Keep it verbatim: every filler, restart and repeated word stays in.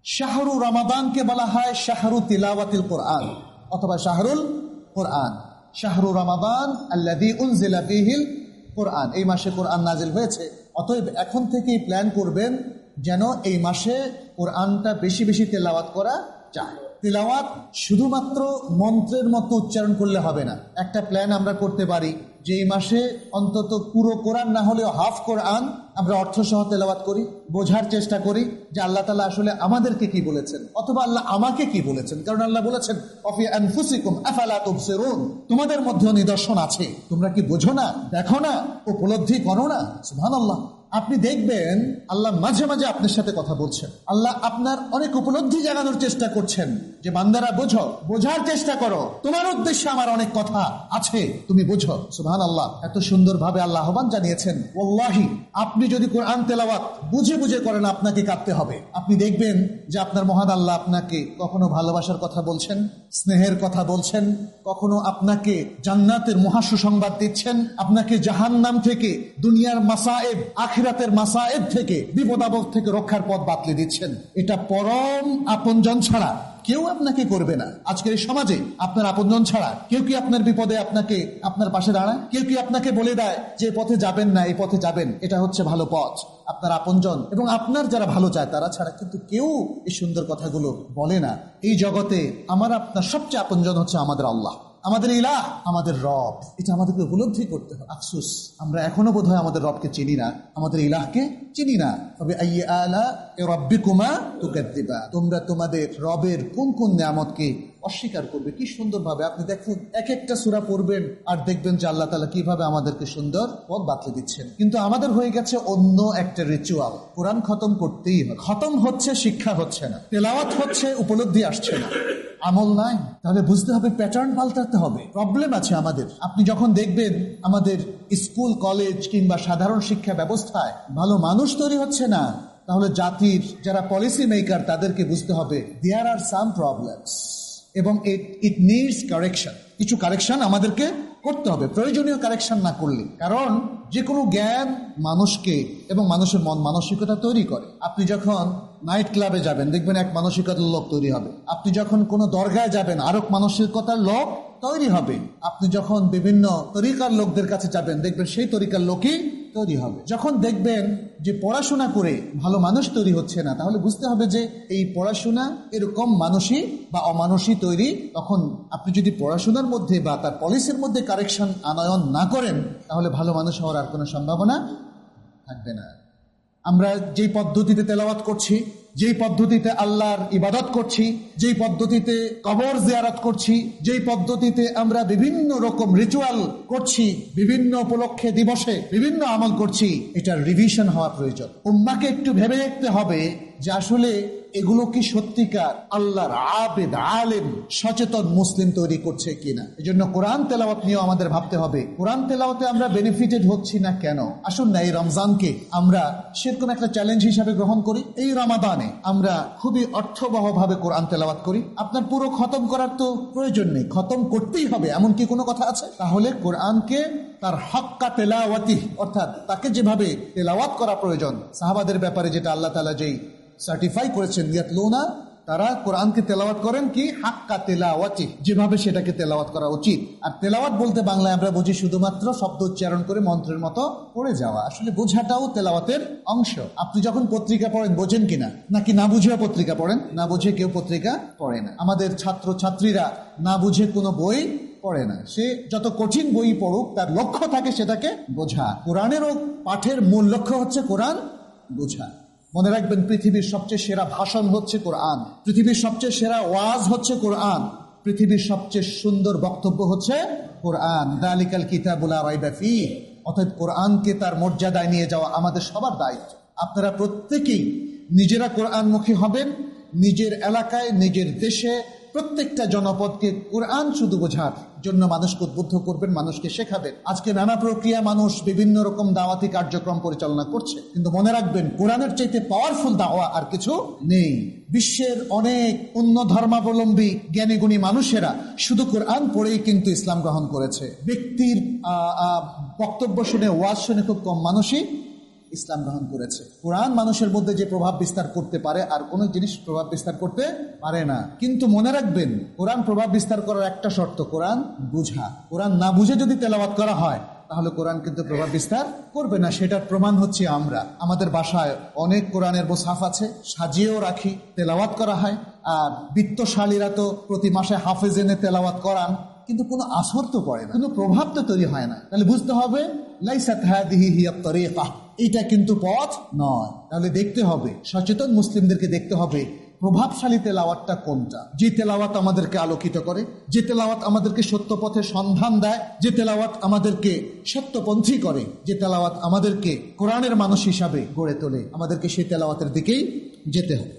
শাহরু রমাদানকে বলা হয় শাহরু তিলাওয়াতিল কোরআন অথবা শাহরুল কোরআন। শাহরু রমাদান আল্লাযী উনজিলা ফীহিল কোরআন, এই মাসে কোরআন নাজিল হয়েছে। অতএব এখন থেকেই প্ল্যান করবেন যেন এই মাসে কোরআনটা বেশি বেশি তেলাওয়াত করা যায়। তেলাওয়াত শুধুমাত্র মন্ত্রের মতো উচ্চারণ করলে হবে না। একটা প্ল্যান আমরা করতে পারি যে এই মাসে অন্তত পুরো কোরআন না হলেও হাফ কোরআন আমরা অর্থ সহ তেলাওয়াত করি, বোঝার চেষ্টা করি যে আল্লাহ তাআলা আসলে আমাদেরকে কি বলেছেন অথবা আল্লাহ আমাকে কি বলেছেন। কারণ আল্লাহ বলেছেন অফি আনফুসিকুম আফালা তুবসিরুন, তোমাদের মধ্যে নিদর্শন আছে, তোমরা কি বোঝো না, দেখো না, উপলব্ধি করো না। সুবহানাল্লাহ। আপনি দেখবেন আল্লাহ মাঝে মাঝে আপনার সাথে কথা বলছেন, আল্লাহ আপনার অনেক উপলব্ধি জাগানোর চেষ্টা করছেন যে বান্দারা বোঝো, বোঝার চেষ্টা করো, তোমার উদ্দেশ্যে আমার অনেক কথা আছে, তুমি বোঝো। সুবহানাল্লাহ। এত সুন্দরভাবে আল্লাহ আহ্বান জানিয়েছেন, ওয়াল্লাহি আপনি যদি কোরআন তেলাওয়াত বুঝে বুঝে করেন আপনাকে কাঁদতে হবে। আপনি দেখবেন যে আপনার মহান আল্লাহ আপনাকে কখনো ভালোবাসার কথা বলছেন, স্নেহের কথা বলছেন, কখনো আপনাকে জান্নাতের মহাসুসংবাদ দিচ্ছেন, আপনাকে জাহান্নাম থেকে, দুনিয়ার মাসায়েব, আখিরাতের মাসায়েব থেকে, বিপদ আপদ থেকে রক্ষার পথ বাতলে দিচ্ছেন। এটা পরম আপনজন ছাড়া কেউ আপনাকে করবে না। আজকের এই সমাজে আপনার আপনজন ছাড়া কেউ কি আপনার বিপদে আপনাকে আপনার পাশে দাঁড়ায়? কেউ কি আপনাকে বলে দেয় যে পথে যাবেন না, এই পথে যাবেন, এটা হচ্ছে ভালো পথ? আপনার আপনজন এবং আপনার যারা ভালো চায় তারা ছাড়া কিন্তু কেউ এই সুন্দর কথাগুলো বলে না। এই জগতে আমার আপনার সবচেয়ে আপনজন হচ্ছে আমাদের আল্লাহ, আমাদের ইলাহ, আমাদের রব। এটা আমাদেরকে উপলব্ধি করতে হবে। আফসোস আমরা এখনো বোধহয় আমাদের রবকে চিনি না, আমাদের ইলাহকে চিনি না। তবে আইয়ি আলা রাব্বিকুমা তুকাদ্দিবা, তোমরা তোমাদের রবের কোন কোন নিয়ামতকে অস্বীকার করবে। কি সুন্দরভাবে আপনি দেখুন, এক একটা সূরা পড়বেন আর দেখবেন যে আল্লাহ তাআলা কিভাবে আমাদেরকে সুন্দর পথ বাতলে দিচ্ছেন। কিন্তু আমাদের হয়ে গেছে অন্য একটা রিচুয়াল, কোরআন খতম করতেই হবে। খতম হচ্ছে, শিক্ষা হচ্ছে না, তেলাওয়াত হচ্ছে, উপলব্ধি আসছে না, আমল নাই। তাহলে বুঝতে হবে প্যাটার্ন পাল্টাতে হবে। প্রবলেম আছে আমাদের। আপনি যখন দেখবেন আমাদের স্কুল, কলেজ কিংবা সাধারণ শিক্ষা ব্যবস্থায় ভালো মানুষ তৈরি হচ্ছে না, তাহলে জাতির যারা পলিসি মেকার তাদেরকে বুঝতে হবে দেয়ার আর সাম প্রবলেমস এবং ইট ইট নিডস কারেকশন। কিছু কারেকশন আমাদেরকে করতে হবে, প্রয়োজনীয় কারেকশন না করলে। কারণ যে কোনো জ্ঞান মানুষকে এবং মানুষের মন মানসিকতা তৈরি করে। আপনি যখন নাইট ক্লাবে যাবেন দেখবেন এক মানসিকতার লোক তৈরি হবে। আপনি যখন কোনো দরগায় যাবেন আরেক মানসিকতার লোক তৈরি হবে। আপনি যখন বিভিন্ন তরিকার লোকদের কাছে যাবেন দেখবেন সেই তরিকার লোকই তৈরি হবে। যখন দেখবেন যে পড়াশোনা করে ভালো মানুষ তৈরি হচ্ছে না, তাহলে বুঝতে হবে যে এই পড়াশোনা এরকম মানুষই বা অমানুষই তৈরি। তখন আপনি যদি পড়াশোনার মধ্যে বা তার পলিসির মধ্যে কারেকশন আনয়ন না করেন, তাহলে ভালো মানুষ হওয়ার আর কোনো সম্ভাবনা থাকবে না। আমরা যেই পদ্ধতিতে তেলাওয়াত করছি, যেই পদ্ধতিতে আল্লাহর ইবাদত করছি, যেই পদ্ধতিতে কবর জিয়ারত করছি, যেই পদ্ধতিতে আমরা বিভিন্ন রকম রিচুয়াল করছি, বিভিন্ন উপলক্ষে দিবসে বিভিন্ন আমল করছি, এটার রিভিশন হওয়া প্রয়োজন। উম্মাহকে একটু ভেবে দেখতে হবে যে আসলে এগুলো কি সত্যিকার আল্লাহর আবেদ, আলেম, সচেতন মুসলিম তৈরি করছে কিনা। এজন্য কোরআন তেলাওয়াত নিয়েও আমাদের ভাবতে হবে, কোরআন তেলাওয়াতে আমরা বেনিফিটেড হচ্ছি না কেন। আসুন না এই রমজানকে আমরা সেরকম একটা চ্যালেঞ্জ হিসাবে গ্রহণ করি। এই রমাদানে আমরা খুবই অর্থবহ ভাবে কোরআন তেলাওয়াত করি। আপনার পুরো খতম করার তো প্রয়োজন নেই, খতম করতেই হবে এমন কি কোনো কথা আছে? তাহলে কোরআনকে তার হক্কা তেলাওয়াতি, অর্থাৎ তাকে যেভাবে তেলাওয়াত করা প্রয়োজন, সাহাবাদের ব্যাপারে যেটা আল্লাহ তাআলা যেই সার্টিফাই করেছেন, ইয়াতলুনা, তারা কোরআনকে তেলাওয়াত করেন কি হাক্কা তেলাওয়াতি, যেভাবে সেটাকে তেলাওয়াত করা উচিত। আর তেলাওয়াত বলতে বাংলায় আমরা বুঝি শুধুমাত্র শব্দ উচ্চারণ করে মন্ত্রের মতো পড়ে যাওয়া। আসলে বোঝাটাও তেলাওয়াতের অংশ। আপনি যখন পত্রিকা পড়েন বোঝেন কিনা, নাকি না বুঝে পত্রিকা পড়েন? না বুঝে কেউ পত্রিকা পড়ে না। আমাদের ছাত্র ছাত্রীরা না বুঝে কোনো বই পড়ে না। সে যত কঠিন বই পড়ুক তার লক্ষ্য থাকে সেটাকে বোঝা। কোরআনেরও পাঠের মূল লক্ষ্য হচ্ছে কোরআন বোঝা। মনে রাখবেন, পৃথিবীর সবচেয়ে সেরা ভাষণ হচ্ছে কোরআন, পৃথিবীর সবচেয়ে সেরা ওয়াজ হচ্ছে কোরআন, পৃথিবীর সবচেয়ে সুন্দর বক্তব্য হচ্ছে কোরআন। যালিকাল কিতাবু লা রাইবা ফীহ। অর্থাৎ কোরআনকে তার মর্যাদায় নিয়ে যাওয়া আমাদের সবার দায়িত্ব। আপনারা প্রত্যেকেই নিজেরা কোরআনমুখী হবেন, নিজের এলাকায়, নিজের দেশে, প্রত্যেকটা জনপদকে কোরআন শুধু বোঝার জন্য মানুষকে উদ্বুদ্ধ করবেন, মানুষকে শেখাবেন। আজকে নানা প্রক্রিয়া মানুষ বিভিন্ন রকম দাওয়াতি কার্যক্রম পরিচালনা করছে, কিন্তু মনে রাখবেন কোরআনের চাইতে পাওয়ারফুল দাওয়া আর কিছু নেই। বিশ্বের অনেক অন্য ধর্মাবলম্বী জ্ঞানী গুণী মানুষেরা শুধু কোরআন পড়েই কিন্তু ইসলাম গ্রহণ করেছে। ব্যক্তির বক্তব্য শুনে, ওয়াজ শুনে খুব কম মানুষই ইসলাম গ্রহণ করেছে। কোরআন মানুষের মধ্যে যে প্রভাব বিস্তার করতে পারে আর কোনো জিনিস প্রভাব বিস্তার করতে পারে না। কিন্তু মনে রাখবেন, কোরআন প্রভাব বিস্তার করার একটা শর্ত, কোরআন বুঝা। কোরআন না বুঝে যদি তেলাওয়াত করা হয় তাহলে কোরআন কিন্তু প্রভাব বিস্তার করবে না। সেটার প্রমাণ হচ্ছে আমরা, আমাদের বাসায় অনেক কোরআনের মুসহাফ আছে, সাজিয়েও রাখি, তেলাওয়াত করা হয়। আর বিত্তশালীরা তো প্রতি মাসে হাফেজ এনে তেলাওয়াত করান, কিন্তু কোনো আসর তো পড়ে না, কোনো প্রভাব তো তৈরি হয় না। তাহলে বুঝতে হবে লাইসাত হাদিহি হিয়া তরিকা, এটা কিন্তু পথ নয়। তাহলে দেখতে হবে, সচেতন মুসলিমদেরকে দেখতে হবে প্রভাবশালী তেলাওয়াতটা কোনটা, যে তেলাওয়াত আমাদেরকে আলোকিত করে, যে তেলাওয়াত আমাদেরকে সত্য পথে সন্ধান দেয়, যে তেলাওয়াত আমাদেরকে সত্যপন্থী করে, যে তেলাওয়াত আমাদেরকে কোরআনের মানুষ হিসাবে গড়ে তোলে। আমাদেরকে সেই তেলাওয়াতের দিকেই যেতে হবে।